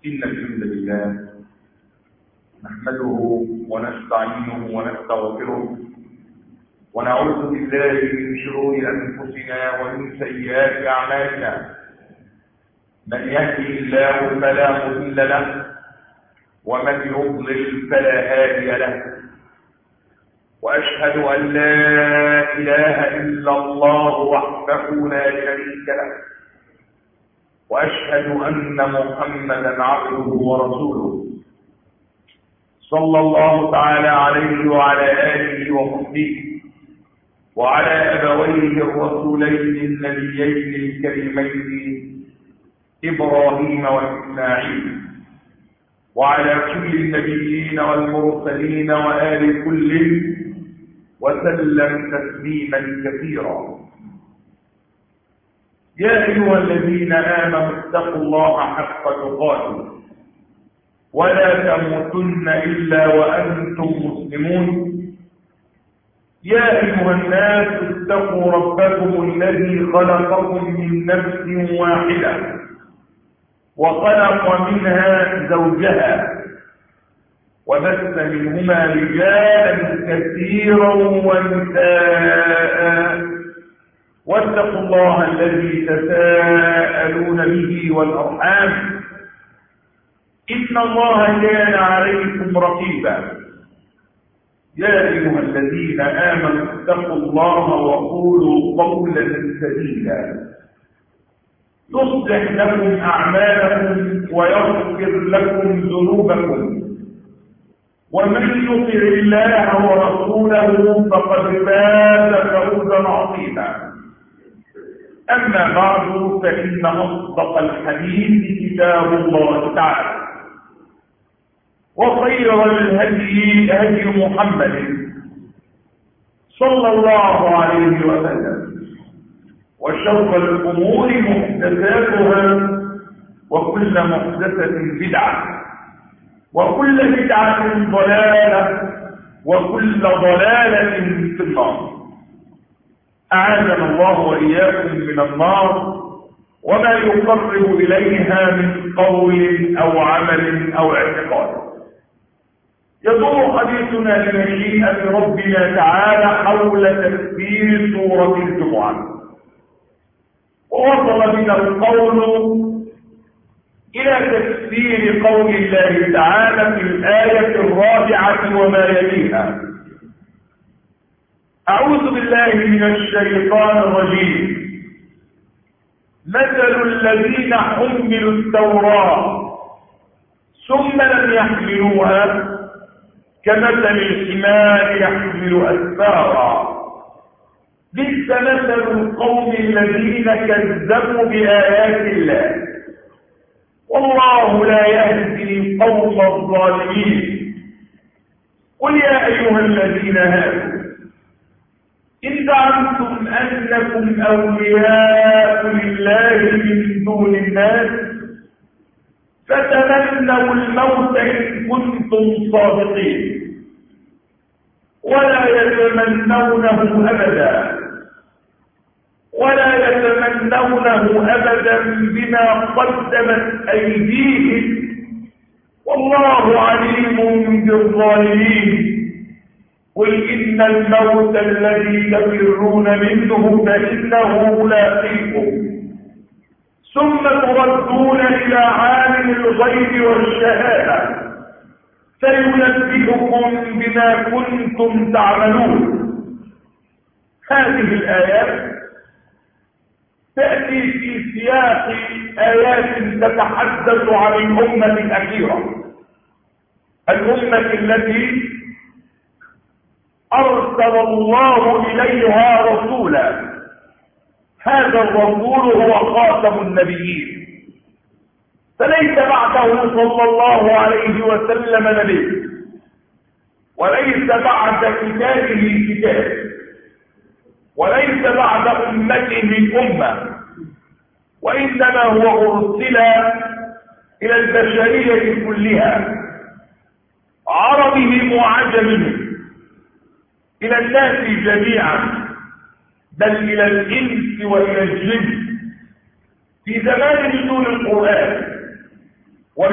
إن الحمد لله نحمده ونستعينه ونستغفره ونعوذ بالله من شرور أنفسنا ومن سيئات أعمالنا. من يهده الله فلا مضل له ومن يضلل فلا هادي له، وأشهد أن لا إله إلا الله وحده لا شريك له، وأشهد أن محمدا عبده ورسوله صلى الله تعالى عليه وعلى آله وصحبه وعلى أبويه الرسولين النبيين الكريمين إبراهيم وإسماعيل، وعلى كل النبيين والمرسلين وآل كل وسلم تسليما كثيرا. يا أيها الذين آمنوا اتقوا الله حق تقاته ولا تموتن إلا وأنتم مسلمون. يا أيها الناس اتقوا ربكم الذي خلقكم من نفس واحدة وخلق منها زوجها وبث منهما رجالا كثيرا ونساء، واتقوا الله الذي تساءلون به والأرحام إن الله كان عليكم رقيبا. يا أيها الذين آمنوا اتقوا الله وقولوا قولا سديدا يصلح لكم أعمالكم ويغفر لكم ذنوبكم، ومن يطع الله ورسوله فقد فاز فوزا عظيما. أما بعد، فإن أصدق الحديث كتاب الله تعالى، وخير الهدي هدي محمد صلى الله عليه وسلم، وشر الأمور محدثاتها، وكل محدثة بدعة، وكل بدعة ضلالة، وكل ضلالة في النار. أعاذنا الله وإياكم من النار وما يقرب إليها من قول أو عمل أو اعتقاد. يدور حديثنا لمشيئة ربنا تعالى حول تفسير سورة الجمعة، ووصل بنا القول إلى تفسير قول الله تعالى في الآية الرابعة وما يليها. أعوذ بالله من الشيطان الرجيم. مثل الذين حملوا التوراة ثم لم يحملوها كمثل الحمار يحمل أسفارا، بئس مثل القوم الذين كذبوا بآيات الله، والله لا يهدي القوم الظالمين. قل يا أيها الذين هادوا إن زعمتم أنكم أولياء لله من دون الناس فتمنوا الموت إن كنتم صادقين ولا يتمنونه أبدا بما قدمت أيديهم، والله عليم بالظالمين. قل إن الموت الذي تفرون منه فإنه ملاقيكم ثم تردون إلى عالم الغيب والشهادة فينبئكم بما كنتم تعملون. هذه الآيات تأتي في سياق آيات تتحدث عن الأمة الأخيرة، الأمة التي أرسل الله إليها رسولا. هذا الرسول هو خاتم النبيين، فليس بعده صلى الله عليه وسلم نبي، وليس بعد كتابه كتاب، وليس بعد أمته أمة، وإنما هو أرسل إلى البشرية كلها، عربهم وعجمهم، إلى الناس جميعا، بل إلى الإنس وإلى الجن. في زمان نزول القرآن ومن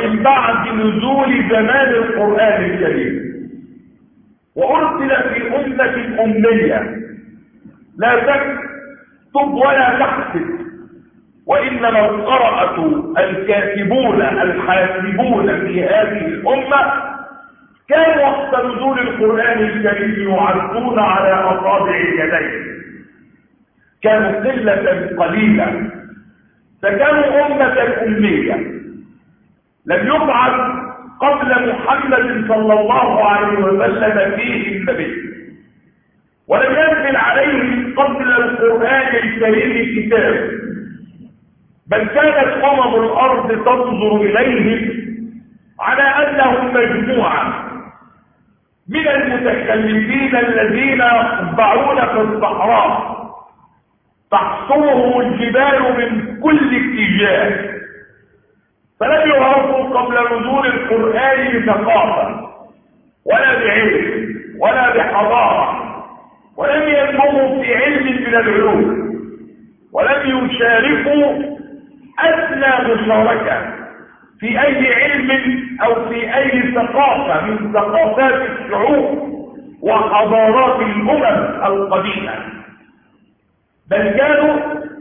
ومن بعد نزول زمان القرآن الكريم، وأرسل في أمة أمية لا تكتب ولا تحسب، وإنما القرأة الكاتبون الحاسبون في هذه الأمة كانوا وقت نزول القرآن الكريم يعدون على أصابع اليدين، كانوا قلة قليلة، فكانوا أمة أمية. لم يبعث قبل محمد صلى الله عليه وسلم فيه النبي، ولم ينزل عليه قبل القرآن الكريم كتاب، بل كانت الأرض تنظر إليهم على أنهم مجموعة من المتكلفين الذين يتبعون في الصحراء تحصرهم الجبال من كل اتجاه، فلم يعرفوا قبل نزول القرآن بثقافة ولا بعلم ولا بحضارة، ولم ينموا في علم من العلوم، ولم يشاركوا أدنى مشاركة في أي علم أو في أي ثقافة من ثقافات الشعوب وحضارات الأمم القديمة، بل كانوا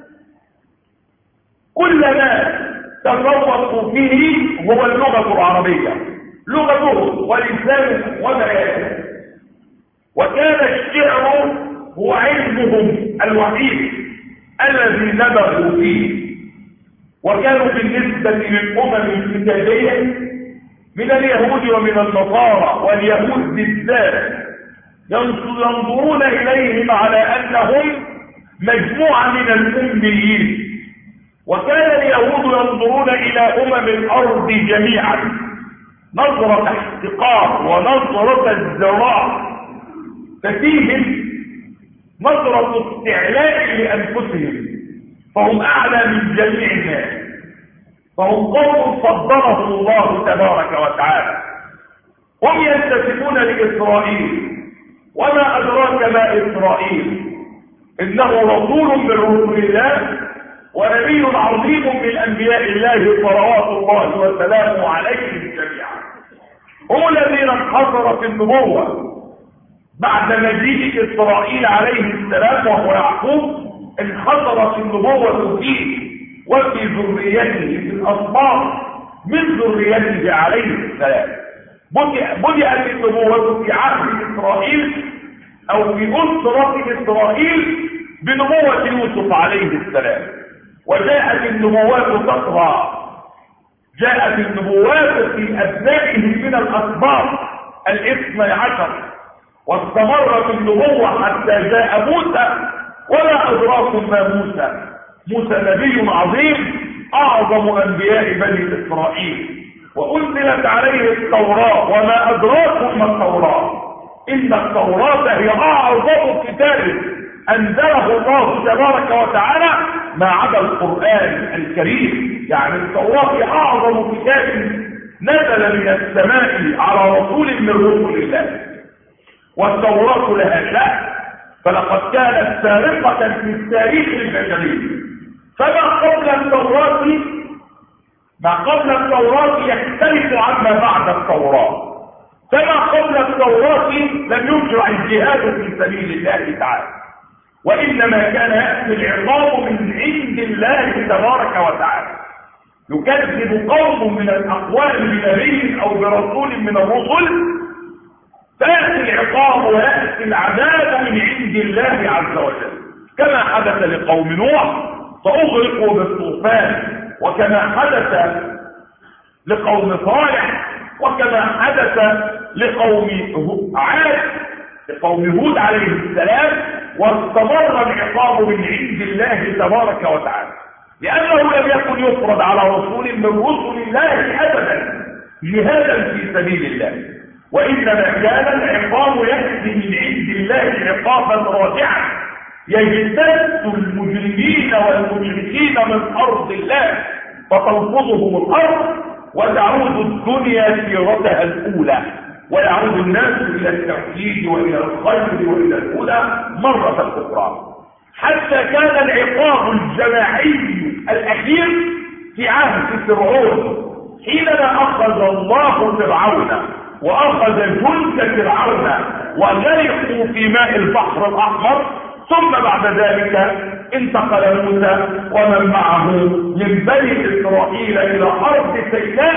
كل ما تفوقوا فيه هو اللغة العربية، لغتهم ولسانهم وبيانهم، وكان الشعر هو علمهم الوحيد الذي نبغوا فيه. وكانوا بالنسبة للأمم الكتابية من اليهود ومن النصارى، واليهود بالذات ينظرون إليهم على أنهم مجموعة من الأميين، وكان اليهود ينظرون إلى أمم الأرض جميعا نظرة احتقار ونظرة ازدراء، ففيهم نظرة استعلاء لأنفسهم، فهم أعلى من جميع الناس، فهم قوم فضلهم الله تبارك وتعالى. هم ينتسبون لإسرائيل، وما أدراك ما إسرائيل، إنه رسول من رسل الله ونبي عظيم من أنبياء الله صلوات الله وسلامه عليهم جميعا. هم الذين انحصرت النبوة بعد مجيء إسرائيل عليه السلام وهو يعقوب، انحصرت النبوة فيه وفي ذريته في الأصباط من ذريته عليه السلام. بدأت النبوة في عهد إسرائيل أو في أسرة إسرائيل بنبوة يوسف عليه السلام، وجاءت النبوات تطغى، جاءت النبوات في أبنائه من الأسباط 12، واستمرت النبوة حتى جاء موسى. ولا أدراكم ما موسى، موسى نبي عظيم أعظم أنبياء بني إسرائيل، وأنزلت عليه التوراة. وما أدراكم ما التوراة، إن التوراة هي أعظم كتاب أنزله الله تبارك وتعالى ما عدا القرآن الكريم. يعني التوراة هي أعظم كتاب نزل من السماء على رسول من رسل الله، والتوراة لها شأن، فلقد كانت سابقة في التاريخ البشري. فما قبل التوراة يختلف عما بعد التوراة، فما قبل التوراة لم يشرع الجهاد في سبيل الله تعالى، وإنما كان يأتي العقاب من عند الله تبارك وتعالى. يكذب قوم من الأقوام بنبي أو برسول من الرسل، فيأتي العقاب ويأتي العذاب من عند الله عز وجل، كما حدث لقوم نوح فأغرقوا بالطوفان، وكما حدث لقوم صالح، وكما حدث لقوم عاد، لقوم هود عليه السلام. واستمر العقاب من عند الله تبارك وتعالى، لأنه لم يكن يفرض على رسول من رسل الله أبدا جهادا في سبيل الله، وإنما كان العقاب يأتي من عند الله عقابا راجعا يجتث المجرمين والمشركين من أرض الله فتنفضهم الأرض، وتعود الدنيا سيرتها الأولى، ويعود الناس إلى التوحيد وإلى الخير وإلى الهدى مرة أخرى، حتى كان العقاب الجماعي الأخير في عهد فرعون حينما أخذ الله فرعون وأخذ جند فرعون وغرقوا في ماء البحر الأحمر، ثم بعد ذلك انتقل موسى ومن معه من بني إسرائيل إلى أرض سيناء،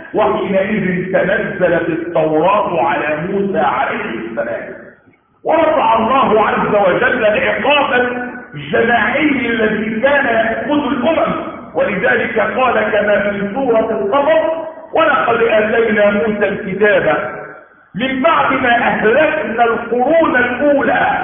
وحينئذ تنزلت التوراة على موسى عليه السلام، ورفع الله عز وجل العقاب الجماعي الذي كان يأخذ الأمم، ولذلك قال كما في سورة القمر: ولقد آتينا موسى الكتاب من بعد ما أهلكنا القرون الأولى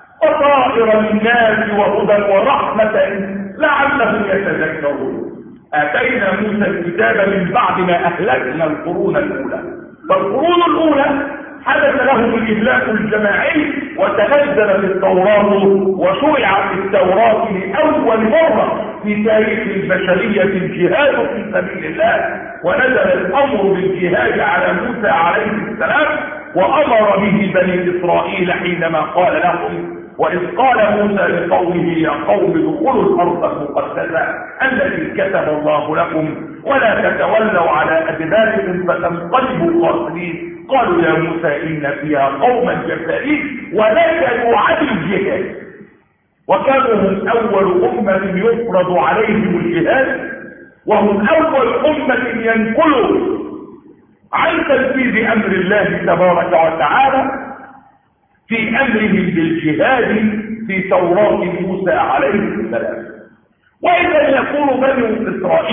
بصائر للناس وهدى ورحمة لعلهم يتذكرون. آتينا موسى الكتاب من بعد ما أهلكنا القرون الأولى، فالقرون الأولى حدث لهم الإهلاك الجماعي وتنزلت التوراة وشرعت التوراة لأول مرة في تاريخ البشرية الجهاد في سبيل الله، ونزل الأمر بالجهاد على موسى عليه السلام، وأمر به بني إسرائيل حينما قال لهم: وإذ قال موسى لقومه يا قوم ادخلوا الأرض المقدسة التي كتب الله لكم ولا تتولوا على أدباركم فتنقلبوا خاسرين. قالوا يا موسى إن فيها قوما جبارين ونكلوا عن الجهاد، وكانوا هم أول أمة يفرض عليهم الجهاد، وهم أول أمة ينقلوا عن تنفيذ أمر الله تبارك وتعالى في أمرهم بالجهاد في توراة موسى عليه السلام. وإذا يقول بنو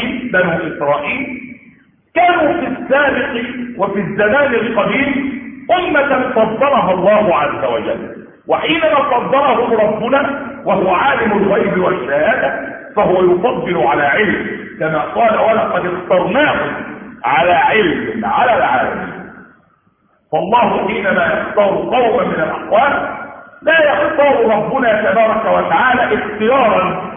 إسرائيل كانوا في السابق وفي الزمان القديم أمة فضلها الله عز وجل، وحينما فضلهم ربنا وهو عالم الغيب والشهادة فهو يفضل على علم، كما قال: ولقد اخترناهم على علم على العالمين. فالله حينما يختار قوما من الأقوام لا يختار ربنا تبارك وتعالى اختيارا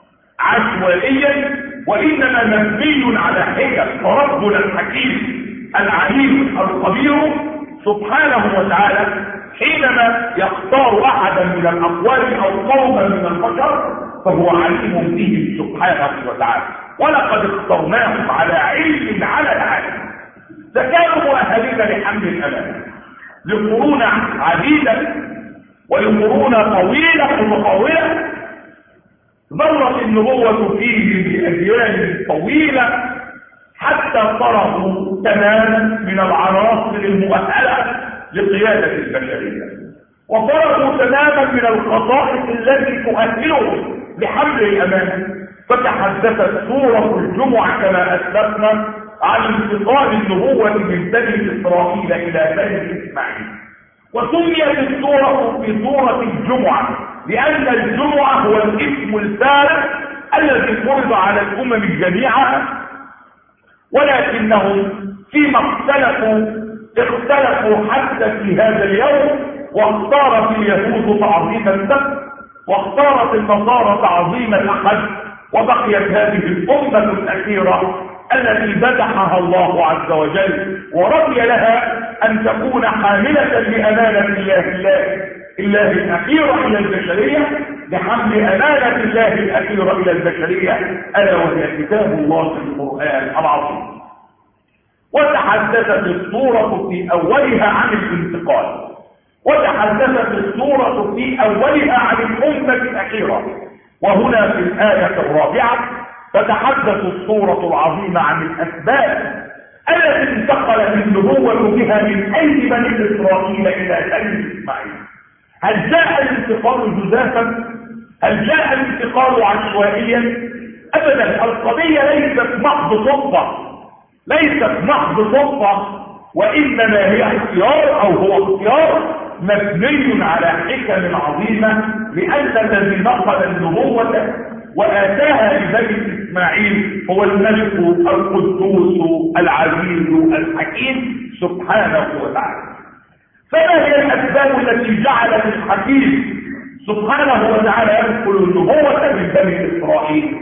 عشوائيا، وإنما مبني على حكم، فربنا الحكيم العليم الخبير سبحانه وتعالى حينما يختار أحدا من الأقوام أو قوما من البشر فهو عليم بهم سبحانه وتعالى. ولقد اخترناهم على علم على العالم، فكانوا مؤهلين لحمل الأمانة لقرون عديدة ولقرون طويلة ومطولة، ظلت النبوة فيه بأجيال طويلة حتى صاروا تماما من العناصر المؤهلة لقيادة البشرية، وصاروا تماما من الخصائص التي تؤهلهم لحمل الأمانة. فتحدثت سورة الجمعة كما أسلفنا عن انتقال النبوة من بني إسرائيل إلى بني إسماعيل، وسميت السورة في سورة الجمعة لأن الجمعة هو الاسم الثالث الذي فرض على الأمم جميعا، ولكنهم فيما اختلفوا حتى في هذا اليوم، واختارت اليهود تعظيم السبت واختارت النصارى تعظيم الأحد، وبقيت هذه الأمة الأخيرة التي بدحها الله عز وجل ورضي لها أن تكون حاملة لأمانة الله الأخيرة إلى البشرية، بحمل أمانة الله الأخيرة إلى البشرية، ألا وهي كتاب الله القرآن العظيم. وتحدثت السورة في أولها عن الانتقال، وتحدثت السورة في أولها عن الأمة الأخيرة، وهنا في الآية الرابعة تتحدث السورة العظيمة عن الأسباب التي انتقلت النبوة بها من أيدي بني إسرائيل إلى بني إسماعيل. هل جاء الانتقال جزافا؟ هل جاء الانتقال عشوائيا؟ أبدا، القضية ليست محض صدفة، وإنما هي اختيار، أو هو اختيار مبني على حكم عظيمة، لأن الذي نقل النبوة وآتاها لبني إسماعيل هو الملك القدوس العزيز الحكيم سبحانه وتعالى. فما هي الأسباب التي جعلت الحكيم سبحانه وتعالى ينقل النبوة من بني إسرائيل؟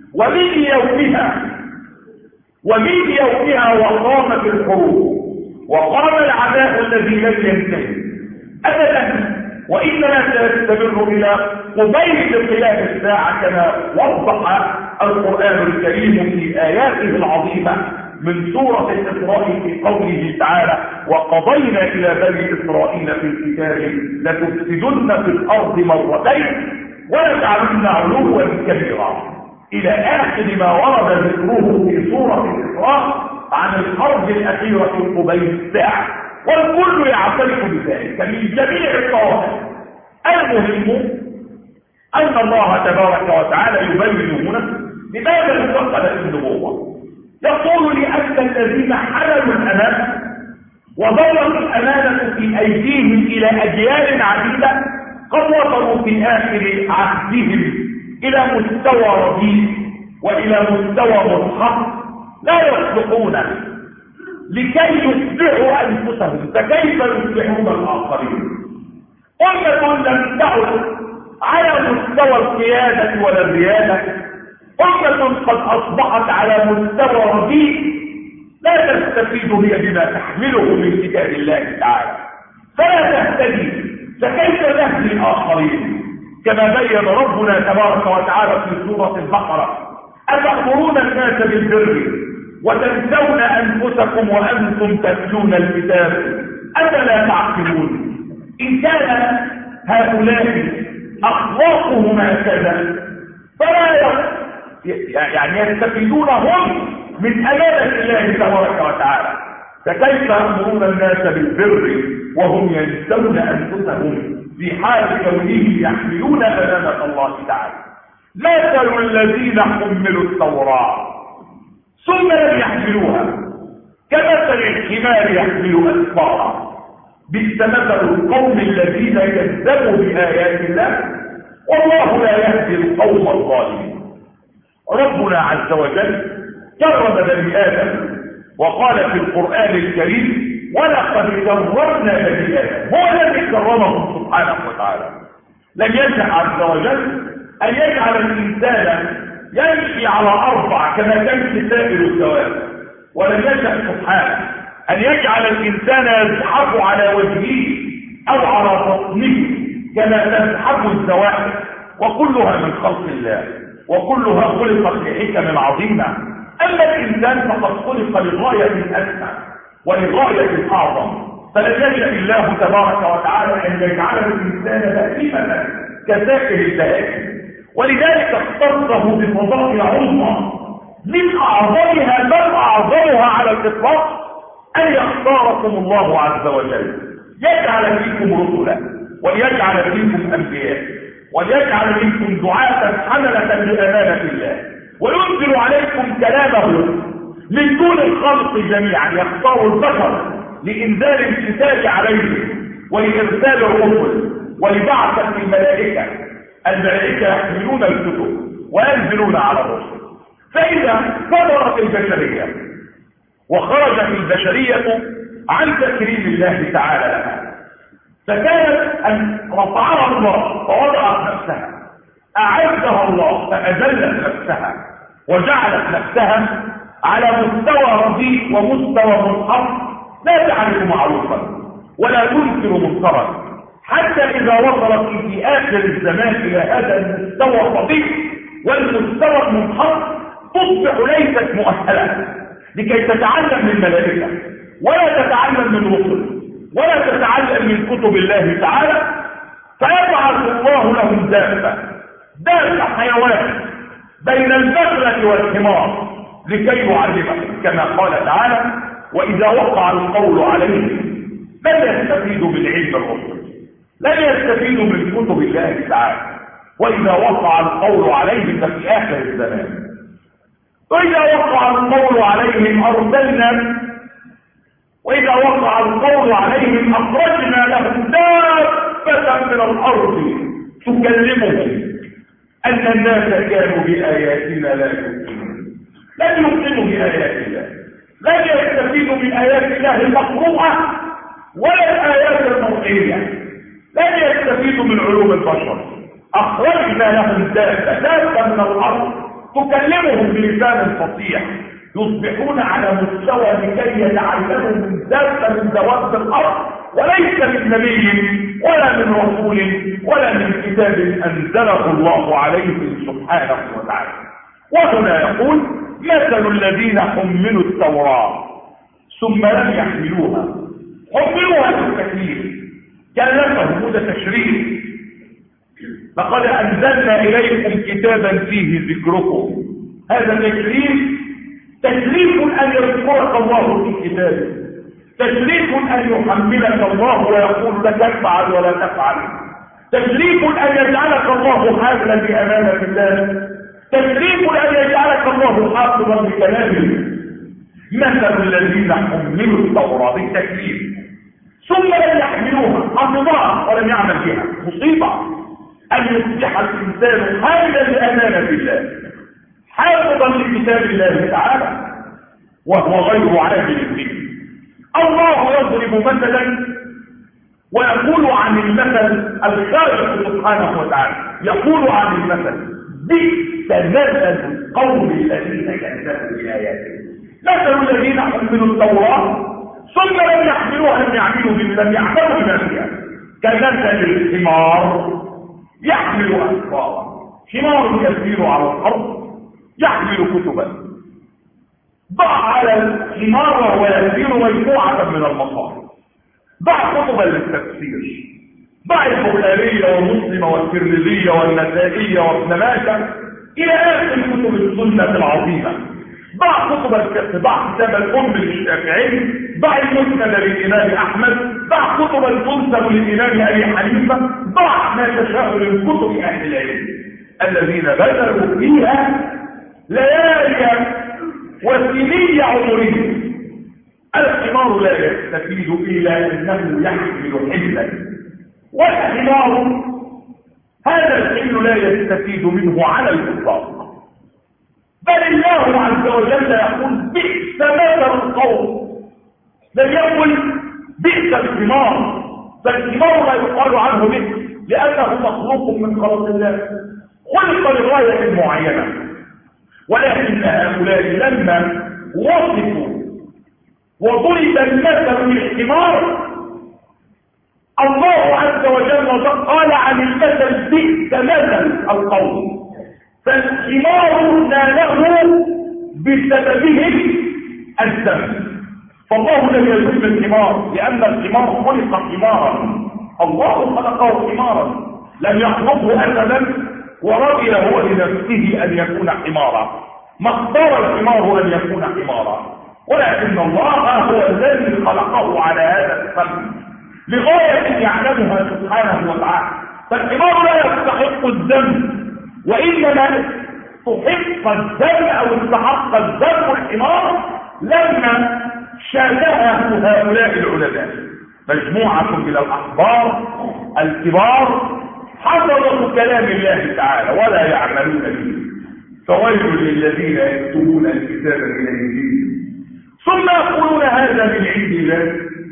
ومن يومها وقامت الحروب وقام العداء الذي لم ينتهي أبدا، وإنما سيستمر إلى قبيل قيام الساعة كما وضح القرآن الكريم في آياته العظيمة من سورة الإسراء في قوله تعالى: وقضينا إلى بني إسرائيل في الكتاب لتفسدن في الأرض مرتين ولتعلن علوا كبيرا، إلى آخر ما ورد ذكره في سورة الإسراء عن الحرب الأخيرة قبيل الساعة، والكل يعترف بذلك من جميع الطوائف. المهم أن الله تبارك وتعالى يبين هنا لماذا انتقلت النبوة. يقول لأن الذين حملوا الأمانة وضلت الأمانة في أيديهم إلى أجيال عديدة قد وصلوا في آخر عهدهم إلى مستوى رديء وإلى مستوى منخفض لا يصلحون لكي يصلحوا أنفسهم، فكيف يصلحون الآخرين؟ أمة لم تعد على مستوى القيادة ولا الريادة، أمة قد أصبحت على مستوى رديء لا تستفيد هي بما تحمله من كتاب الله تعالى، فلا تهتدي، فكيف تهدي الآخرين؟ كما بين ربنا تبارك وتعالى في سورة البقرة: أتأمرون الناس بالبر وتنسون أنفسكم وأنتم تتلون الكتاب أفلا تعقلون؟ إن كان هؤلاء أخلاقهم هكذا فلا يستفيدون هم من أمانة الله تبارك وتعالى، فكيف يأمرون الناس بالبر وهم ينسون أنفسهم في حال كونهم يحملون أمانة الله تعالى؟ مثل الذين حملوا التوراة ثم لم يحملوها كمثل الحمار يحمل أسفارا، بئس مثل القوم الذين كذبوا بآيات الله والله لا يهدي القوم الظالمين. ربنا عز وجل كرم بني آدم وقال في القرآن الكريم: ولقد كرمنا بني آدم. هو الذي كرمهم سبحانه وتعالى. لم يشاء عز وجل أن يجعل الإنسان يمشي على أربع كما تمشي سائر الدواب، ولم يشاء سبحانه أن يجعل الإنسان يزحف على وجهه أو على بطنه كما تزحف الزواحف، وكلها من خلق الله وكلها خلقت لحكم عظيمة. أما الإنسان فقد خلق لغاية أسمى ولغاية أعظم، فلم يشاء الله تبارك وتعالى أن يجعل الإنسان بهيمة كسائر البهائم، ولذلك اختصه بفضائل عظمى من أعظمها بل أعظمها على الإطلاق أن يختاركم الله عز وجل، يجعل فيكم رسلا ويجعل فيكم أنبياء ويجعل منكم دعاة حملة لأمانة الله، وينزل عليكم كلامه من دون الخلق جميعا. يختار البشر لإنزال الكتاب عليهم ولإرسال الرسل ولبعثة الملائكة. الملائكة يحملون الكتب وينزلون على الرسل. فإذا كبرت البشرية وخرجت البشرية عن تكريم الله تعالى لها، فكانت أن رفعها الله فوضعت نفسها، أعزها الله فأذلت نفسها وجعلت نفسها على مستوى رديء ومستوى منخفض، لا تعرف معروفا ولا تنكر منكرا، حتى إذا وصلت في آخر الزمان إلى هذا المستوى الرديء والمستوى المنخفض تصبح ليست مؤهلة لكي تتعلم من ملائكة ولا تتعلم من رسل ولا تتعلم من كتب الله تعالى، فيبعث الله لهم دابة حيوان بين البغلة والحمار لكي يعلمهم، كما قال تعالى: وإذا وقع القول عليهم لن يستفيدوا من علم الرسل، لن يستفيدوا من كتب الله تعالى. وإذا وقع القول عليهم ففي آخر الزمان، وإذا وقع القول عليهم أرسلنا، وإذا وقع القول عليهم أخرجنا لهم دابة من الأرض تكلمهم أن الناس كانوا بآياتنا لا يؤمنون. لن يؤمنوا بآيات الله، لن يستفيدوا من آيات الله المقروءة ولا الآيات المرئية، لن يستفيدوا من علوم البشر. أخرجنا لهم دابة من الأرض تكلمهم بلسان فصيح، يصبحون على مستوى لكي يتعلموا من دابة من دواب الأرض، وليس من نبي ولا من رسول ولا من كتاب أنزله الله عليهم سبحانه وتعالى. وهنا يقول مثل الذين حملوا التوراة ثم لم يحملوها. حملوها بالتكليف، كلفهم، وده تشريف. لقد أنزلنا إليكم كتابا فيه ذكركم. هذا تكليف أن يذكرك الله في كتابه، تكليف أن يحملك الله ويقول لك افعل ولا تفعل، تكليف أن يجعلك الله حافلا بأمانة الله، تكليف أن يجعلك الله حافظا بكلامه. مثل الذين حملوا التوراة بالتكليف ثم لم يحملوها، حفظها ولم يعمل بها. مصيبة أن يصبح الإنسان حاملا لأمانة الله، حافظا لكتاب الله تعالى، وهو غير عامل به. الله يضرب مثلا ويقول عن المثل الخالق سبحانه وتعالى، يقول عن المثل بئس مثل القوم الذين كذبوا بآياته. مثل الذين حملوا التوراة ثم لم يحملوها، لم يعملوا بما فيها، كمثل الحمار يحمل أسفارا. حمار يسير على الأرض يحمل كتبا. ضع على الحمار وهو يسير مجموعة من المصادر، ضع كتبا للتفسير، ضع البخارية ومسلم والترمذي والنسائي وابن ماجه إلى آخر كتب السنة العظيمة. ضع كتب الفقه، ضع كتاب الأم للشافعي، ضع المسند للإمام أحمد، ضع كتب المنسب للإمام أبي حنيفة، ضع ما تشاء من كتب أهل العلم الذين بذلوا فيها ليالي وسنين عمرهم. الحمار لا يستفيد إلا أنه يحمل حملا، والحمار هذا الحمل لا يستفيد منه على الإطلاق، بل الله عز وجل يقول بئس مثل القوم. لم يقل بئس الحمار، فالحمار لا يقال عنه بئس لأنه مخلوق من خلق الله، خلق لغاية معينة. ولكن هؤلاء لما وصفوا وضرب المثل للحمار، الله عز وجل قال عن المثل بئس مثل القوم، فالحمار ناله بسببهم الذنب. فالله لم يذم الحمار لأن الحمار خلق حمارا، الله خلقه حمارا، لم يخلقه أبدا ورضي هو لنفسه أن يكون حمارا، ما اختار الحمار أن يكون حمارا، ولكن الله هو الذي خلقه على هذا السبب لغاية يعلمها سبحانه وتعالى. فالحمار لا يستحق الذنب، وإنما تحق الذنب أو استحق الذنب الحمار لما شابهه هؤلاء العلماء، مجموعة من الأحبار الكبار حفظوا كلام الله تعالى ولا يعملون به. فويل للذين يكتبون الكتاب من أيديهم ثم يقولون هذا من عند الله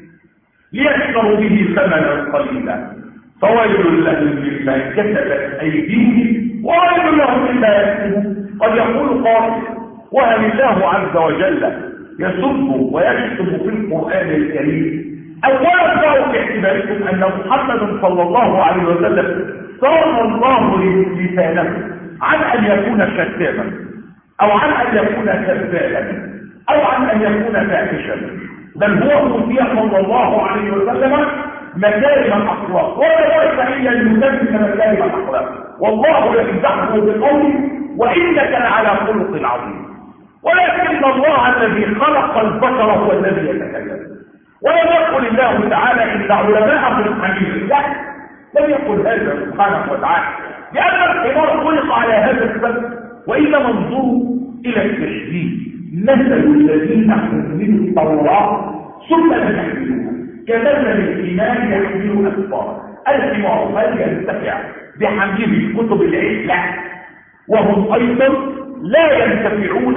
ليشتروا به ثمنا قليلا، فويل لهم مما كسبت أيديهم وويل لهم مما يكسبون. قد يقول قائل وهل الله عز وجل يسب ويكتب في القرآن الكريم؟ أولا فهو باعتباركم أن محمد صلى الله عليه وسلم صار الله لسانه عن أن يكون شتاما أو عن أن يكون كذابا أو عن أن يكون فاحشا، بل هو أوتي صلى الله عليه وسلم مكارم الأخلاق، ولا يستحيل أن يسمى مكارم الأخلاق، والله يمدحه بقوله وإنك لعلى خلق عظيم. ولكن الله الذي خلق البشر هو الذي يتكلم، ولم يقل الله تعالى إن علماء الحديث، لا، لم يقل هذا سبحانه وتعالى، لأن الحمار خلق على هذا السبب. وإذا منظور إلى التشبيه مثل الذين حملوا التوراة ثم لم يحملوها كمثل الحمار يحمل أسفارا. الحمار هل ينتفع بحمله كتب العلم؟ لا، وهم أيضا لا ينتفعون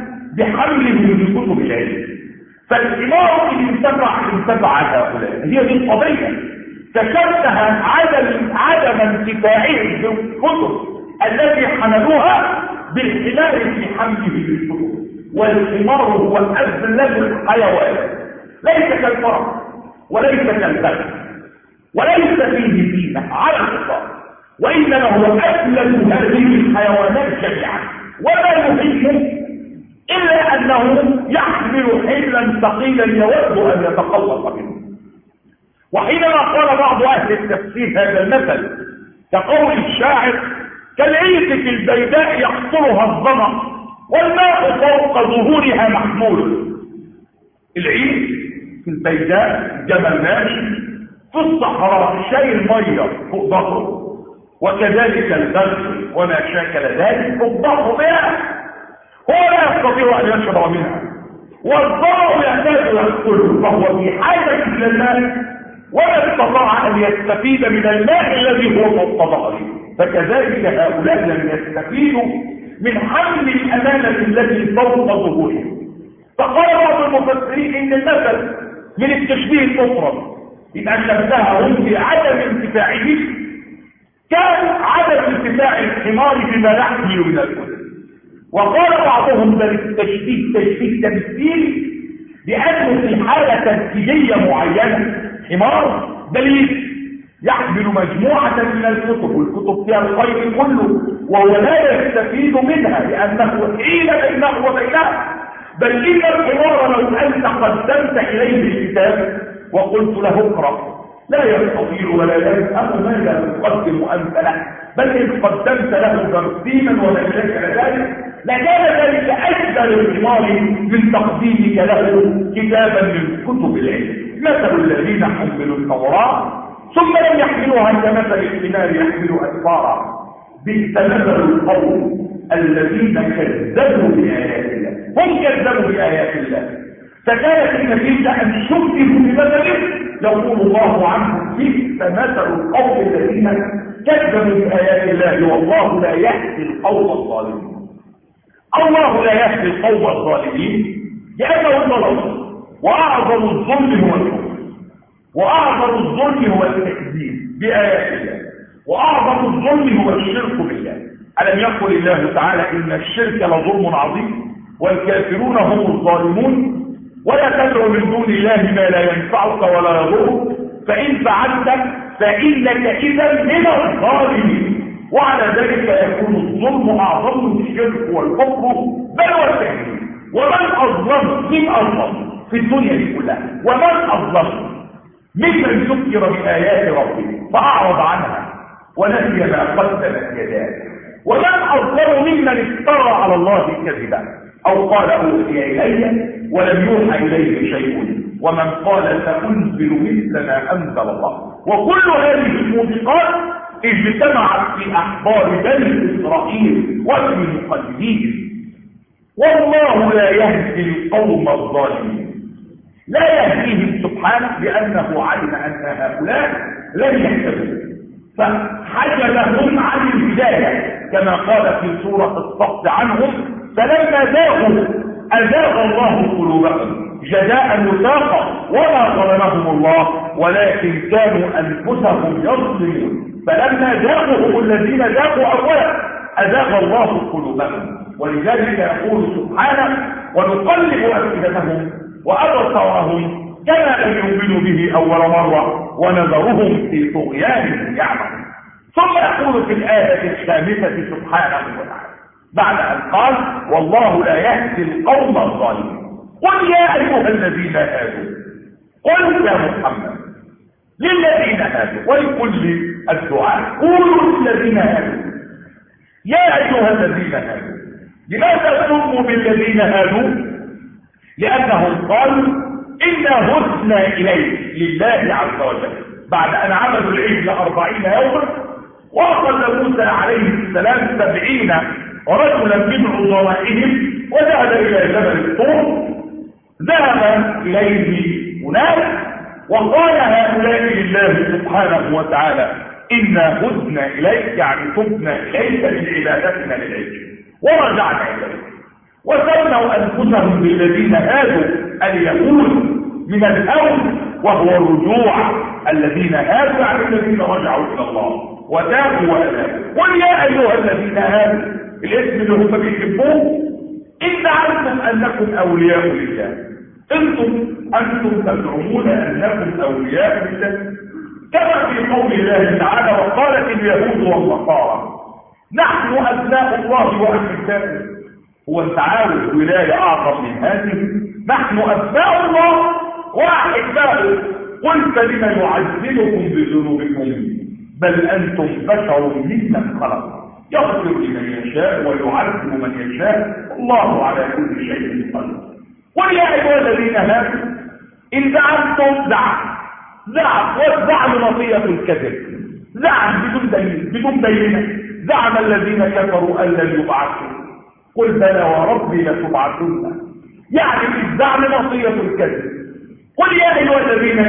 بحمله لكتب العلم. فالحمار إن انتفع هؤلاء، هي دي القضية. تشبه عدم انتفاعهم بالكتب التي حملوها بالحمار في حمله للكتب، والحمار هو أذلب الحيوان، ليس كالفرس وليس كالبغل وليس فيه زينة على الإطلاق، وإنما هو أذلب هذه الحيوانات جميعا. ولا يهمه إلا أنه يحمل حملا ثقيلا يود أن يتخلص منه. وحينما قال بعض أهل التفسير هذا المثل كقول الشاعر: كالعيس البيداء يقطرها الظمأ والماء فوق ظهورها محمول. العيس البيداء جمل ماشي في الصحراء شايل ميه فوق ظهره، وكذلك البغل وما شاكل ذلك فوق ظهره بها، هو لا يستطيع ان يشرب منها، والظمأ يحتاج يأكله، فهو في حاجه الى الماء ولا استطاع ان يستفيد من الماء الذي هو فوق ظهره. فكذلك هؤلاء لم يستفيدوا من حمل الامانه التي فوق ظهورهم. فقال بعض المفسرين ان المثل من التشبيه المفرد، يبقى شبههم بعدم انتفاعه كان عدم انتفاع الحمار بما يحمل من الكتب. وقال بعضهم بل التشبيه تشبيه تمثيلي، لانه في حاله تنتيجيه معينه حمار دليل يحمل مجموعه من الكتب، والكتب فيها الخير كله، وهو لا يستفيد منها لانه حيل بينه وبينها. بل إن الحوار لو أنت قدمت إليه الكتاب وقلت له اقرأ لا يستطيع ولا يفهم ماذا تقدم أنت له، بل إن قدمت له ترتيبا ولا شك ذلك لكان ذلك أجدر الحوار من تقديمك له كتابا من كتب العلم. مثل الذين حملوا التوراة ثم لم يحملوها كمثل الحمار يحمل أسفارا، بئس مثل القوم الذين كذبوا بآيات الله. هم كذبوا بآيات الله، فكانت النتيجة أن شبهوا بمثله يقول الله عنهم بئس مثل القوم الذين كذبوا بآيات الله والله لا يهدي القوم الظالمين. الله لا يهدي القوم الظالمين لأنه الظلم، وأعظم الظلم هو الكفر، وأعظم الظلم هو التكذيب بآيات الله، وأعظم الظلم هو الشرك بالله. ألم يقل الله تعالى إن الشرك لظلم عظيم والكافرون هم الظالمون؟ ولا تدعو من دون الله ما لا ينفعك ولا يضرك فإن فعلت فإنك إذا من الظالمين. وعلى ذلك يكون الظلم أعظم من الشرك والكفر بل والتكذيب. ومن أظلم من أظلم في الدنيا دي كلها، ومن أظلم ممن ذكر بآيات ربه فأعرض عنها ونسي ما قدمت يداه، ومن أظلم ممن افترى على الله كذبا أو قال أوحي إلي ولم يوحى إليه شيء، ومن قال سأنزل مثل ما أنزل الله. وكل هذه الموبقات اجتمعت في أحبار بني إسرائيل وفي مقلدين. والله لا يهدي القوم الظالمين، لا يهديهم سبحانه لأنه علم أن هؤلاء لن يهتدوا فحجبهم عن الهداية، كما قال في سورة الصف عنهم: فلما زاغوا أزاغ الله قلوبهم جزاء وثاقا وما ظلمهم الله ولكن كانوا أنفسهم يظلمون. فلما زاغوا هم الذين زاغوا أولا أزاغ الله قلوبهم. ولذلك يقول سبحانه: ونقلب أفئدتهم وأبصارهم كما لم يؤمنوا به أول مرة ونذرهم في طغيانهم يعمهون. ثم يقول في الآية الخامسة سبحانه وتعالى بعد أن قال: والله لا يهدي القوم الظالمين. قل يا أيها الذين هادوا، قل يا محمد للذين هادوا ولكل الدعاء قولوا للذين هادوا يا أيها الذين هادوا. لماذا سموا بالذين هادوا؟ لأنهم قالوا إنا هدنا إليه لله عز وجل بعد أن عملوا العجل 40 يوما، وأخذ موسى عليه السلام 70 رجلا من عظمائهم وذهب إلى جبل الطور، ذهب إليه هناك وقال هؤلاء لله سبحانه وتعالى إنا هدنا إليك، يعني تبنا إليك من عبادتنا للعجل ورجعنا إليك. وسموا أنفسهم بالذين هادوا اليهود من الهود وهو الرجوع، الذين هادوا يعني الذين رجعوا إلى الله وتابوا وأنابوا. قل يا أيها الذين هادوا، الاسم اللي هم بيحبوه: إن زعمتم أنكم أولياء لله، أنتم تزعمون أنكم أولياء لله، كما في قول الله تعالى: وقالت اليهود والنصارى نحن أبناء الله وأحباؤه. هو انت عاوز ولاية أعظم من هذه؟ نحن أبناء الله وأحباؤه. قلت لما يعذبكم بذنوبكم بل أنتم بشر ممن خلق يغفر لمن يشاء ويعذب من يشاء الله على كل شيء قدير. قل يا أيها الذين آمنوا إن زعمتم زعم والزعم نصية الكذب، زعم بدون بينة. زعم الذين كفروا أن لن يبعثوا قل بلى وربي لتبعثن، يعني الزعم نصية الكذب. قل يا أيها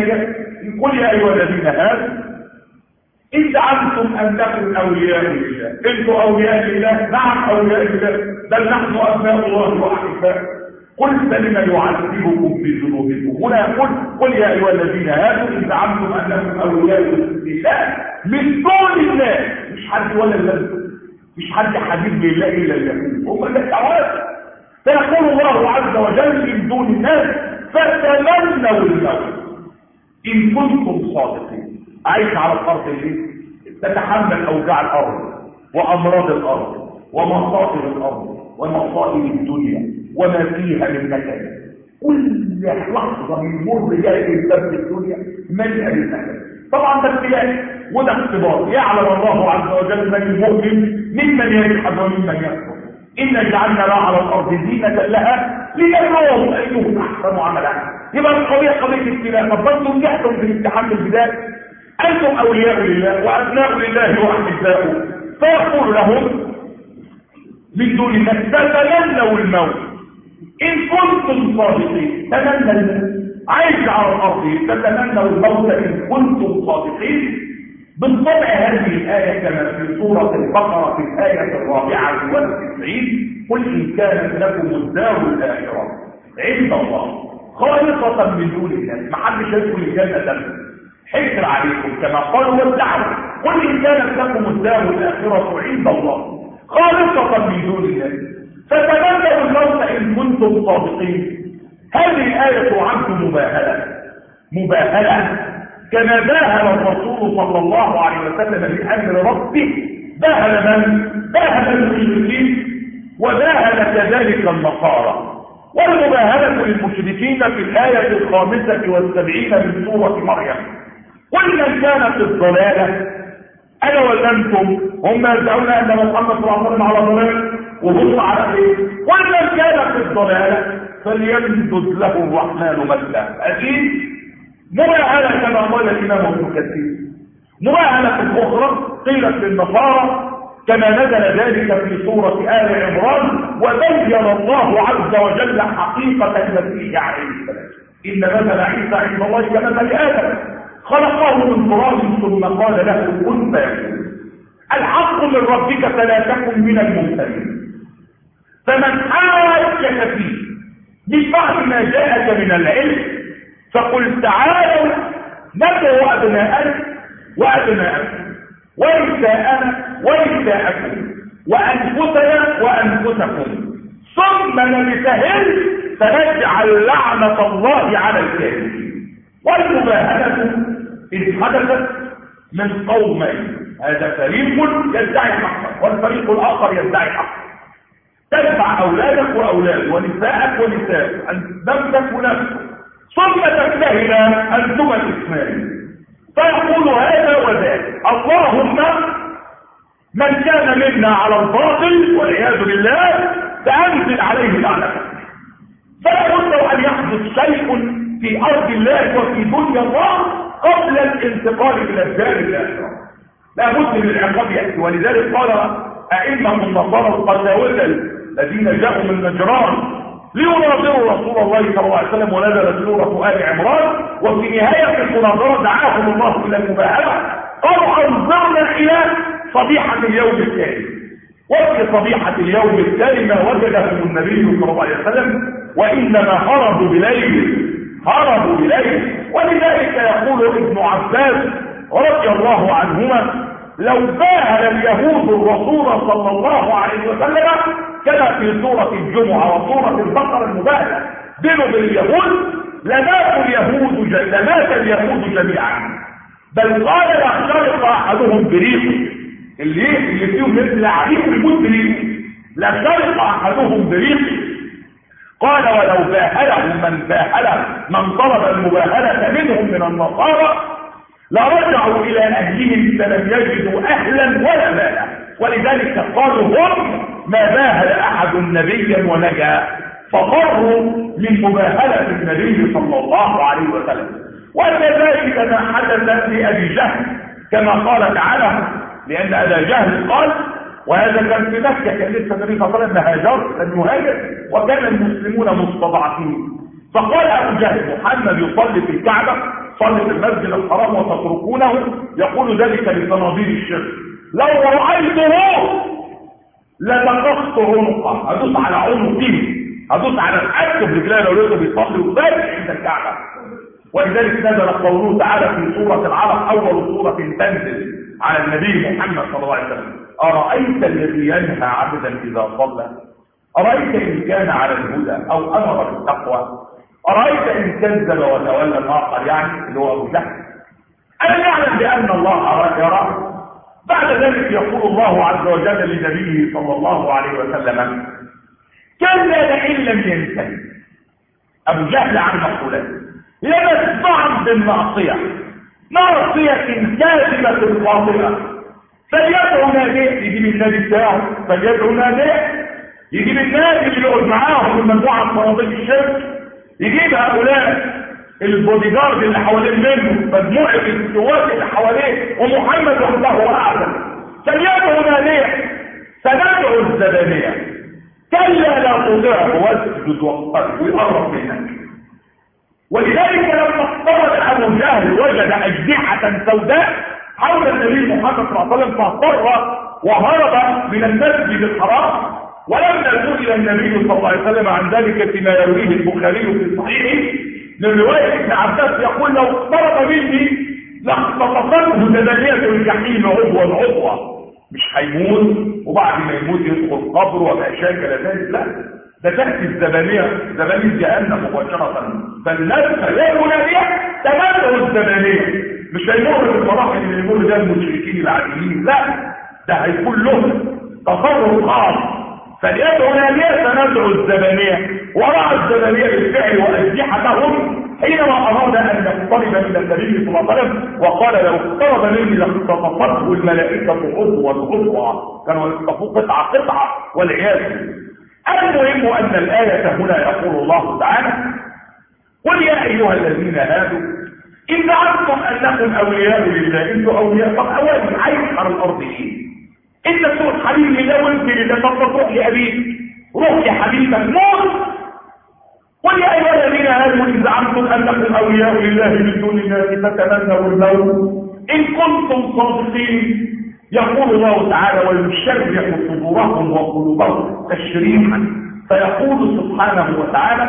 الذين آمنوا إن زعمتم أنكم أولياء لله، أنتم أولياء لله؟ نعم أولياء لله، بل نحن أبناء الله وأحباؤه. قل فلما يعذبكم بذنوبكم. هنا قل يا أيها الذين آمنوا إن زعمتم أنكم أولياء لله من دون الله، مش حد ولا الله، مش حد حبيب لله إلا الله، هم اللي تعالى. فيقول الله عز وجل من دون الناس فتمنوا الموت إن كنتم صادقين. عايش على الأرض اللي تتحمل أوجاع الأرض وأمراض الأرض ومصائب الأرض ومصائب الدنيا وما فيها من مكان. كل لحظة من مر جاي الإنسان في الدنيا مليئة بالمكان. طبعا ده ابتلاء وده اختبار، يعلم الله عز وجل من المؤمن ممن يجحد وممن يكفر. إن جعلنا ما على الأرض زينة لها لنبلوهم أيهم أحسن عملا. يبقى القضية قضية ابتلاء. طب انتم نجحتم في الامتحان البداية، أنتم أولياء لله وأبناء لله وأحباؤه. فيقول لهم من دون الناس تتمنوا الموت إن كنتم صادقين. تمنى الموت، عايش على الأرض تتمنوا الموت إن كنتم صادقين. بالطبع هذه الآية كما في سورة البقرة في الآية 94 قل إن كانت لكم الدار الآخرة عند الله خالصة من دون الناس، محدش يدخل الجنة حكر عليكم كما قالوا وادعوا. قل إن كانت لكم الدار الآخرة عند الله خالصة من دون الناس فتمنوا الموت إن كنتم صادقين. هذه الآية تعد مباهلة كما باهل الرسول صلى الله عليه وسلم بأمر ربه. باهل المشركين وباهل كذلك النصارى. والمباهلة للمشركين في الآية 75 من سورة مريم. قل من كان في الضلالة أنا وأنتم، هم يدعون أن محمد صلى الله عليه وسلم على ضلال وهم على ايه؟ قل من كان في الضلالة فليمدد له الرحمن مدا. أكيد مباهلة كما قال الإمام ابن كثير. مباهلة أخرى قيلت للنصارى كما نزل ذلك في سورة آل عمران وبين الله عز وجل حقيقة المسيح عليه السلام. إن مثل عيسى عند الله كمثل آدم خلقه من تراب ثم قال له كن فيكون. الحق من ربك فلا تكن من الممتنين. فمن حاجك فيه من بعد ما جاءك من العلم فقل تعالوا ندعو أبناءنا وأبناءكم ونساءنا ونساءكم وأنفسنا وأنفسكم ثم نبتهل فنجعل لعنة الله على الكاذبين. والمباهلة إذ حدثت من قومين، هذا فريق يدعي حقا والفريق الآخر يدعي حقا. تدفع أولادك وأولاد ونساءك ونساء نفسك ونفسك ثم تبتهل أنتما الاثنين فيقول هذا وذاك. اللهم من كان منا على الباطل والعياذ بالله فأنزل عليه لعنتك. فلا بد أن يحدث شيء في أرض الله وفي دنيا الله قبل الانتقال إلى الدار الآخرة. لا بد من العقاب يأتي. ولذلك قال أئمة النصارى القساوسة الذين جاءوا من نجران ليناظروا رسول الله صلى الله عليه وسلم ونزلت سورة آل عمران وفي نهاية المناظرة دعاهم الله إلى المباهلة. قالوا أنظرنا إلى صبيحة اليوم التالي. وفي صبيحة اليوم التالي ما وجدهم النبي صلى الله عليه وسلم وإنما هربوا بليل. ولذلك يقول ابن عباس رضي الله عنهما لو باهل اليهود الرسول صلى الله عليه وسلم كما في سورة الجمعة وسورة البقرة المباهلة بينه باليهود لمات اليهود جميعا. بل قال يحترق أحدهم بريقه اللي فيهم مثل عريق المسلمين لا سرق احدهم بريقه. قال ولو باهله من طلب المباهله منهم من النصارى لرجعوا الى اهلهم فلم يجدوا اهلا ولا مالا، ولذلك قالوا هم ما باهل احد نبيا ونجا، فضروا من مباهله النبي صلى الله عليه وسلم. وكذلك ما حدث لابي جهل كما قال تعالى، لان ابا جهل قال، وهذا كان في مكه، كان لسه النبي صلى الله عليه وسلم هاجر، لم يهاجر، وكان المسلمون مستضعفين. فقال ابو جهل محمد يصلي في الكعبه، صلي في المسجد الحرام وتتركونه، يقول ذلك لصناديد الشرك، لو رايته لنقصت عنقه، هدوس على عنقه، هدوس على الحد برجليه لو لقيته بيصلي وبارك عند الكعبه. ولذلك نزل قوله تعالى في سوره العلق، اول سوره تنزل على النبي محمد صلى الله عليه وسلم: ارايت الذي ينهى عبدا اذا صلى، ارايت ان كان على الهدى او امر بالتقوى، ارايت ان كذب وتولى الاخر، يعني اللي هو ابو جهل. انا يعلم بان الله يرى. بعد ذلك يقول الله عز وجل لنبيه صلى الله عليه وسلم: كلا لئن لم ينتهي ابو جهل عن مقولته لنسمعن بالمعصيه، معصيه كاذبه باطله، فليدعو ناديه، يجيب النادي بتاعه، فليدعو ناديه، يجيب النادي اللي يقعد معاهم من مجموعه صناديق الشرك، يجيب هؤلاء البودي جارد اللي حوالين منه، مجموعه السوات اللي حواليه، ومحمد وحده اعلم، فليدعو ناديه، سندعو الزبانيه، كلا لا تطيعه واسجد واقترب ويقرب منك. ولذلك لما اقترب ابو جهل وجد اجنحه سوداء حول النبي محمد صلى الله عليه وسلم، فاضطر وهرب من المسجد الحرام. ولما يقول الى النبي صلى الله عليه وسلم عن ذلك فيما يرويه البخاري في صحيحه من روايه ابن عباس، يقول: لو اقترب مني لاختطفته زبانيه الجحيم عضوا. مش هيموت وبعد ما يموت يدخل قبره وما شاكل ذلك، لا، ده تأتي الزبانية، زبانية جهنم مباشرة. فالناس يقول نبيه تمنعوا الزبانية، مش هيمر بالمراحل اللي يمر ده المشركين العاديين، لا، ده هيكون له تصرف خاص. فليدعو نبيه تمنعوا الزبانية، ورأى الزبانية بالفعل وأجنحتهم حينما أراد أن يقترب من النبي صلى الله عليه وسلم، وقال: لو اقترب مني لاختطفته الملائكة عضوا، كانوا يخطفوه قطعة والعياذ بالله. المهم أن الآية هنا يقول الله تعالى: قل يا أيها الذين هادوا إن زعمتم أنكم أولياء لله، أنتم أولياء، طب أولي عايش على الأرض إيه؟ أنت تقول حبيبي لو أنت لله، طب روح لأبيك، روح يا حبيبك، موت. قل يا أيها الذين هادوا إن زعمتم أنكم أولياء لله من دون الناس فتمنوا الموت إن كنتم صادقين. يقول الله تعالى: ويشرح صدورهم وقلوبهم تشريحا، فيقول سبحانه وتعالى: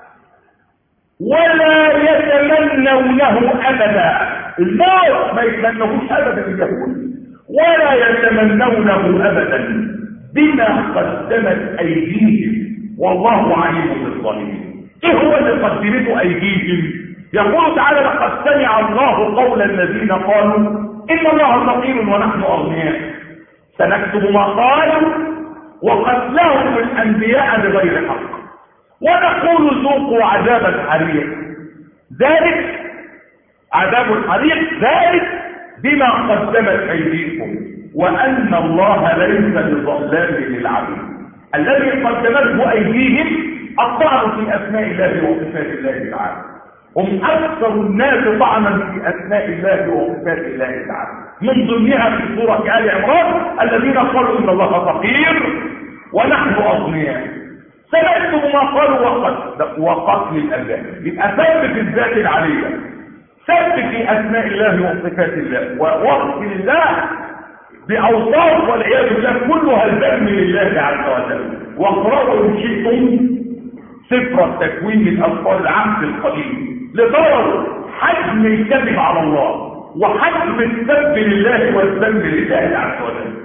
ولا يتمنونه ابدا. الموت ما يتمنوش ابدا اليهود، ولا يتمنونه ابدا بما قدمت ايديهم والله عليم بالظالمين. ايه هو اللي قدمته ايديهم؟ يقول تعالى: لقد سمع الله قول الذين قالوا إن الله فقير ونحن أغنياء، سنكتب ما قالوا وقتلهم الأنبياء بغير حق، ونقول ذوقوا عذاب الحريق، ذلك عذاب الحريق ذلك بما قدمت أيديكم وأن الله ليس بظلام للعبيد. الذي قدمته أيديهم الطعن في أسماء الله وصفات الله تعالى، هم أكثر الناس طعنا في أسماء الله وصفات الله تعالى، من ضمنها في سورة آل عمران: الذين قالوا إن الله فقير ونحن أغنياء، سنكتب ما قالوا وقتل الأنبياء. يبقى ثبت الذات العلية، ثبت في أسماء الله وصفات الله، ووصف الله بأوصاف والعياذ بالله كلها الذم لله عز وجل. واقرأوا إن شئتم سفر التكوين من أطفال العهد القديم لتروا حجم الكذب على الله وحجم السب لله والذم لله عز وجل.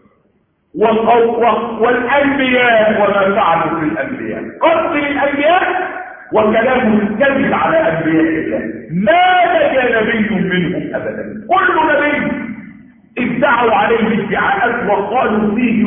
والأنبياء وما فعلوا في الأنبياء، قتل الأنبياء وكلام الكذب على أنبياء الله، ما لقى نبي منهم أبدا. كل نبي ادعوا عليه ادعاء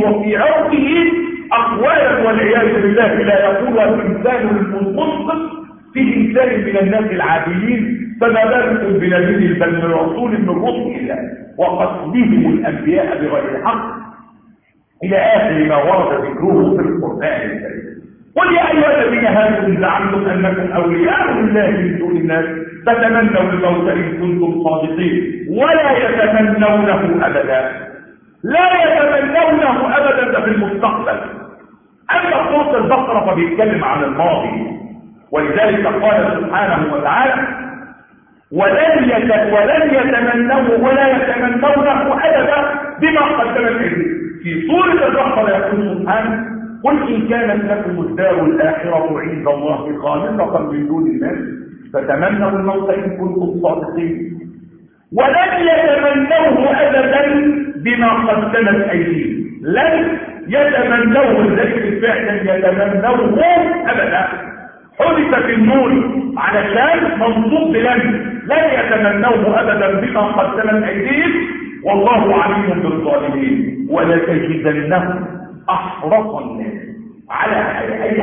وفي عرضه أقوالا والعياذ بالله لا يقولها الإنسان المنصف في إنسان من الناس العاديين، فما بالكم بنبي بل من رسول من رسل الله وقتلهم الأنبياء بغير حق إلى آخر ما ورد ذكره في القرآن الكريم. قل يا أيها الذين هادوا إن زعمتم أنكم أولياء لله من دون الناس فتمنوا الموت إن كنتم صادقين ولا يتمنونه أبدا. لا يتمنونه أبدا في المستقبل. أما سورة البقرة فبيتكلم عن الماضي، ولذلك قال سبحانه وتعالى ولن يتمنوه ولا يتمنونه أبدا بما قدمت أيديهم. في سورة البقرة يقول سبحانه قل إن كانت لكم الدار الآخرة عند الله خالصة من دون الناس فتمنوا الموت إن كنتم صادقين ولن يتمنوه أبدا بما قدمت أيديهم. لن يتمنوه الذكر فعلا يتمنوه أبدا، حدثت النون علشان منصوب بلن، لن يتمنوه أبدا بما قدمت أيديهم والله عليم بالظالمين ولتجدنهم أحرص الناس على أي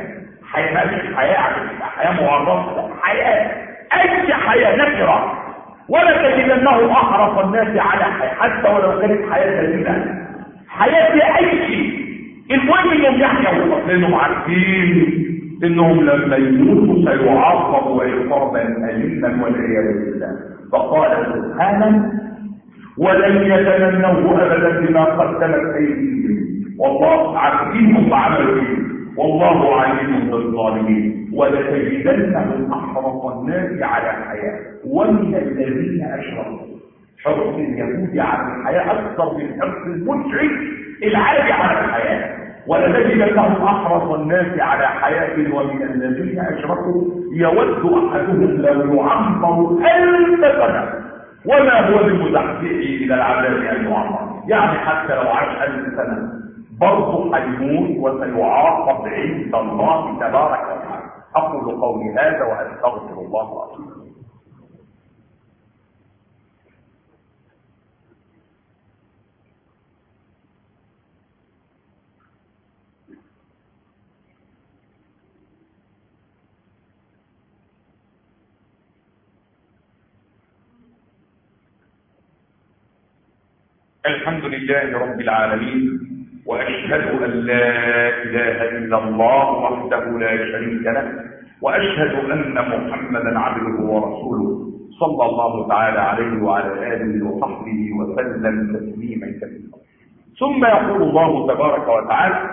حياة معرضة، حياة أي حياة نكرة، ولا تجدنه أحرص الناس على حياة حتى ولو كانت حياة دليلة، حياة أي شيء. المهم إنهم يحيوا لأنهم عارفين إنهم لما يموتوا سيعاقبوا عقابا أليما والعياذ بالله. فقال سبحانه ولن يتمنوه أبدا بما قدمت أيديهم والله عارفين بعملوا ايه والله عليم بالظالمين ولتجدنهم احرص الناس على الحياه ومن الذين اشركوا. حرص اليهود على الحياه اكثر من حرص المشرك العادي على الحياه، ولتجدنهم احرص الناس على حياه ومن الذين اشركوا يود احدهم لو يعمر 1000 سنه وما هو بمزحزحه الى العذاب ان يعمر، يعني حتى لو عاش 1000 سنه برضه هيموت وسيعاقب عند الله تبارك وتعالى. اقول قولي هذا واستغفر الله العظيم. الحمد لله رب العالمين وأشهد أن لا إله إلا الله وحده لا شريك له وأشهد أن محمدا عبده ورسوله صلى الله تعالى عليه وعلى آله وصحبه وسلم تسليما كثيرا. ثم يقول الله تبارك وتعالى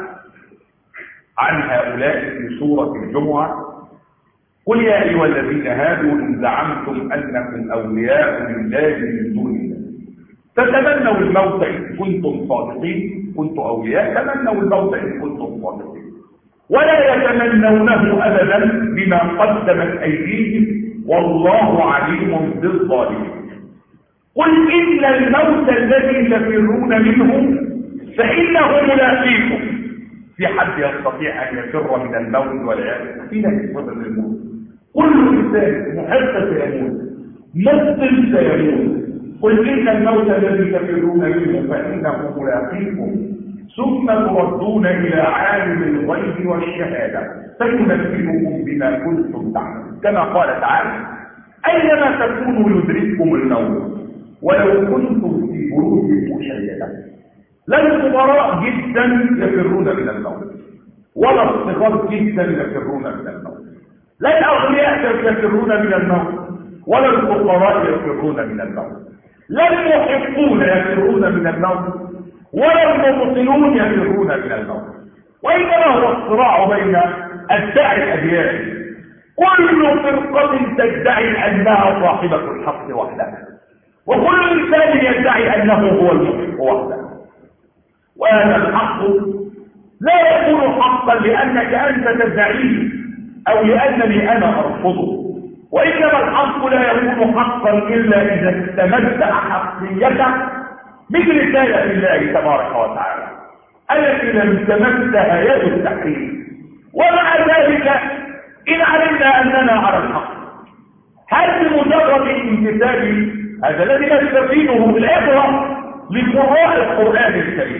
عن هؤلاء في سورة الجمعة قل يا أيها الذين هادوا إن زعمتم أنكم أولياء لله من دون الله فتمنوا الموت إن كنتم صادقين. كنتم أولياء تمنوا الموت إن كنتم صادقين ولا يتمنونه أبدا بما قدمت أيديهم والله عليم بالظالمين. قل إن الموت الذي تفرون منه فإنه ملاقيكم. في حد يستطيع أن يفر من الموت والعياذ فينا يفر من الموت. كل إنسان محب سيموت، مسلم سيموت. قل إن الموت الذي تفرون منه فإنه ملاقيكم ثم تردون إلى عالم الغيب والشهادة فينبئكم بما كنتم تعملون. كما قال تعالى أينما تكونوا يدرككم الموت ولو كنتم في بروج مشيدة. لا الكبراء جدا يفرون من الموت ولا الصغار جدا يفرون من الموت. لا الأغنياء يفرون من الموت ولا الفقراء يفرون من الموت. لا المحبون يفرون من الموت ولا المبطلون يفرون من الموت. وإنما هو الصراع بين أدعي الأديان. كل فرقة تدعي أنها صاحبة الحق وحدها وكل إنسان يدعي أنه هو المحق وحده. وهذا الحق لا يكون حقا لأنك أنت تدعيه أو لأنني أنا أرفضه، وإنما الحق لا يكون حقا إلا إذا استمد حقيته من رسالة الله تبارك وتعالى التي لم تمسها يد التحريم. ومع ذلك إن علمنا أننا على الحق هل بمجرد الامتثال هذا الذي نستفيده بالعبرة لقراء القرآن الكريم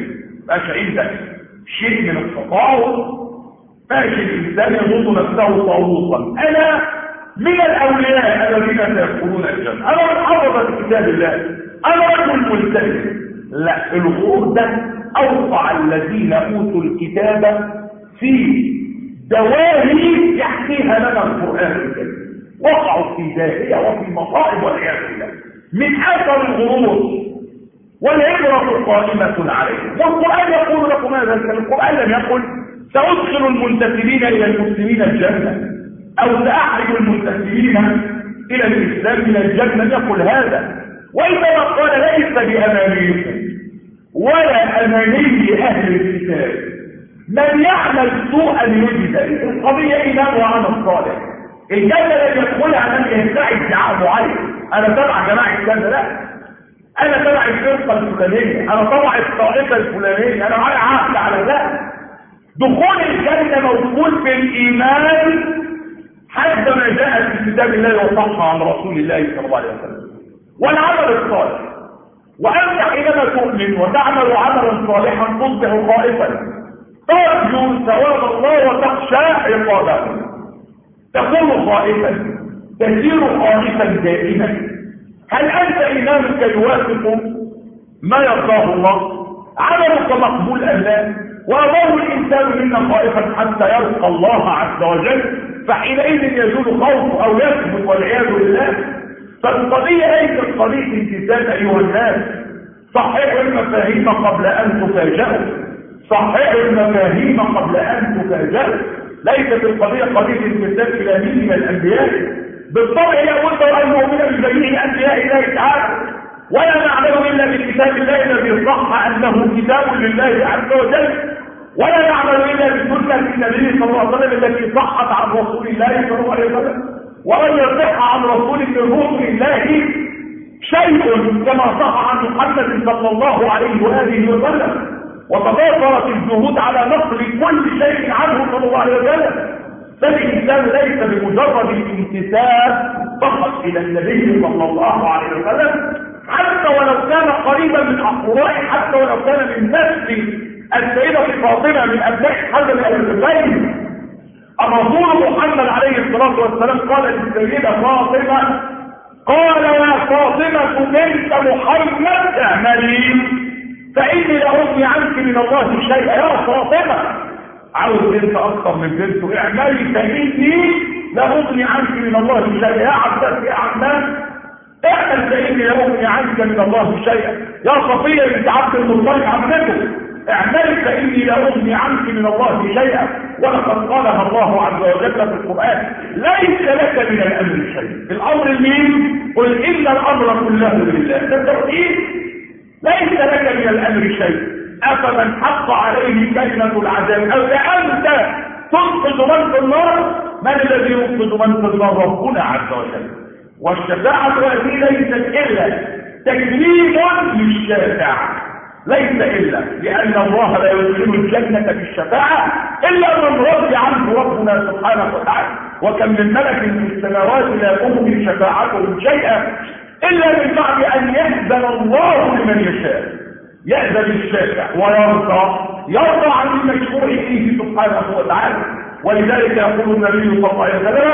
ماشي عندك شيء من التطاول، ماشي الإنسان يظن نفسه طاووسا. أنا من الأولياء الذين سيدخلون الجنة، أنا من حفظة كتاب الله، أنا رجل ملتزم. لا، الغرور ده أوقع الذين أوتوا الكتاب في دواهي يحكيها لنا القرآن الكريم، وقعوا في داهية وفي مصائب والعياذ بالله من أثر الغرور، والعبرة قائمة عليه. والقرآن يقول لكم هذا الكلام، القرآن لم يقل سأدخل المنتسبين إلى المسلمين الجنة أو سأحرج المنتسبين إلى الإسلام من الجنة، يقول هذا. وإنما قال ليس بأمانيكم ولا أماني أهل الكتاب من يعمل سوءا يجزى. القضية إيمان وعمل صالح. الجنة لم يدخلها من يدعي ادعاء معين، أنا تبع جماعة الجنة، لا، أنا تبع الفرقة الفلانية، أنا تبع الطائفة الفلانية، أنا معايا عهد على ذلك. دخول الجنة موجود في الإيمان حسب ما جاءت في كتاب الله وصح عن رسول الله صلى الله عليه وسلم، والعمل الصالح. وأنت حينما تؤمن وتعمل عملا صالحا تصبح خائفا ترجو ثواب الله وتخشى عقابه، تكون خائفا تسير خائفا دائما. هل أنت إيمانك يوافق ما يرضاه الله؟ عملك مقبول أم لا؟ وأمر الإنسان منا خائفا حتى يلقى الله عز وجل، فحينئذ يزول خوف أو يثبت والعياذ بالله. فالقضية ليست قضية امتثال أيها الناس. صححوا المفاهيم قبل أن تفاجئوا، صححوا المفاهيم قبل أن تفاجئوا. ليست القضية قضية امتثال إلى مين من الأنبياء. بالطبع يقول المؤمن بجميع أنبياء الله تعالى، ولا نعلم إلا بكتاب الله الذي صح أنه كتاب لله عز وجل، ولا نعمل إلا بسنة النبي صلى الله عليه وسلم التي صحت عن رسول الله صلى الله عليه وسلم. ولن يصح عن رسول الله شيء كما صح عن محمد صلى الله عليه وآله وسلم، وتضافرت الجهود على نقل كل شيء عنه صلى الله عليه وسلم. فالإنسان ليس بمجرد الامتثال فقط إلى النبي صلى الله عليه وسلم، حتى ولو كان قريبا من أقربائه، حتى ولو كان من نسل السيدة فاطمة من أبناء حسن الحسين. الرسول محمد عليه الصلاة والسلام قال للسيدة فاطمة، قال يا فاطمة بنت محمد اعملي فإني لأغني عنك من الله شيئا. يا فاطمة، عاوز بنت أكثر من بنته، اعملي فإني لأغني عنك من الله شيئا. يا عباس يا عمان، اعمل فإني لأغني عنك من الله شيئا. يا صفية بنت عبد المطلب عمته، اعمل فإني لا أغني عنك من الله شيئا. ولقد قالها الله عز وجل في القرآن، ليس لك من الأمر شيء. الأمر مين؟ قل إن الأمر كله لله. ده التوحيد. ليس لك من الأمر شيء. أفمن حق عليه كلمة العذاب أو أنت تنقذ من في النار؟ من الذي ينقذ من في النار؟ ربنا عز وجل. والشفاعة هذه ليست إلا تكريم للشافع، ليس إلا لأن الله لا يدخل الجنة بالشفاعة إلا من رضي عنه ربنا سبحانه وتعالى. وكم من ملك في السماوات لا تغني شفاعتهم شيئا إلا من بعد أن يأذن الله لمن يشاء. يأذن الشافع يرضى عن المشروع فيه سبحانه وتعالى. ولذلك يقول النبي صلى الله عليه وسلم،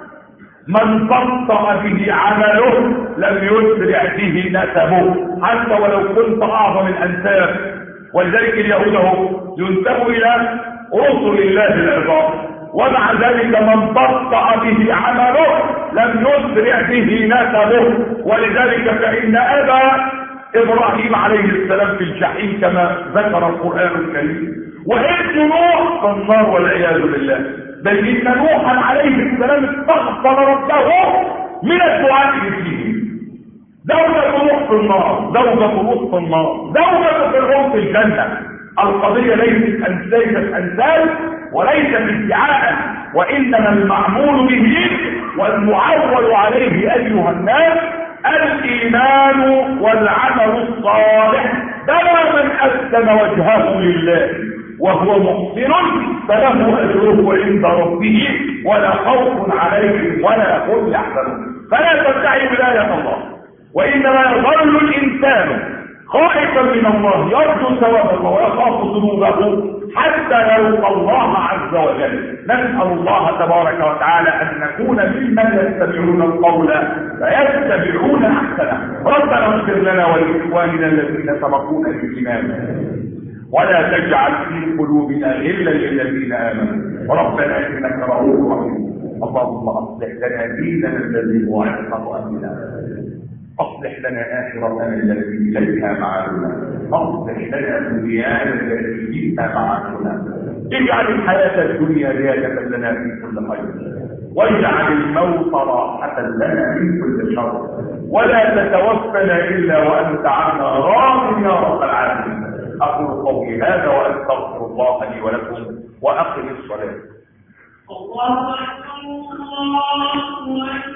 من بطأ به عمله لم يسرع به نسبه، حتى ولو كنت أعظم الأنساب. ولذلك اليهود ينتبه إلى رسل الله العظام، ومع ذلك من بطأ به عمله لم يسرع به نسبه. ولذلك فإن أبا إبراهيم عليه السلام في الجحيم كما ذكر القرآن الكريم، وابن نوح في النار والعياذ بالله. بل إن نوحا عليه السلام استغفر ربه من الدعاء فيه. زوجة نوح في النار، زوجة لوط في النار، زوجة فرعون في الجنة. القضية ليست أمثال وليست ادعاء، وإنما المعمول به والمعول عليه أيها الناس الإيمان والعمل الصالح. بلى من أسلم وجهه لله وهو محسن فله أجره عند ربه ولا خوف عليهم ولا هم يحزنون. فلا تدعي ولاية الله، وإنما يظل الإنسان خائفا من من الله يرجو ثواب الله ويخاف ذنوبه حتى يلقى الله عز وجل. نسأل الله تبارك وتعالى أن نكون ممن يتبعون القول فيتبعون أحسنه. ربنا اغفر لنا ولإخواننا الذين سبقونا بالإيمان ولا تجعل في قلوبنا غلا للذين آمنوا ربنا إنك رؤوف رحيم. اللهم أصلح لنا ديننا الذي هو عصمة أمرنا، أصلح لنا آخرتنا التي إليها معادنا، أصلح لنا دنيانا التي فيها معادنا، اجعل الحياة الدنيا زيادة لنا في كل خير، واجعل الموت راحة لنا من كل شر، ولا تتوفنا إلا وأنت عنا راض يا رب العالمين. أقول قولي هذا وأستغفر الله لي ولكم وأقم الصلاة. الله أكبر الله أكبر.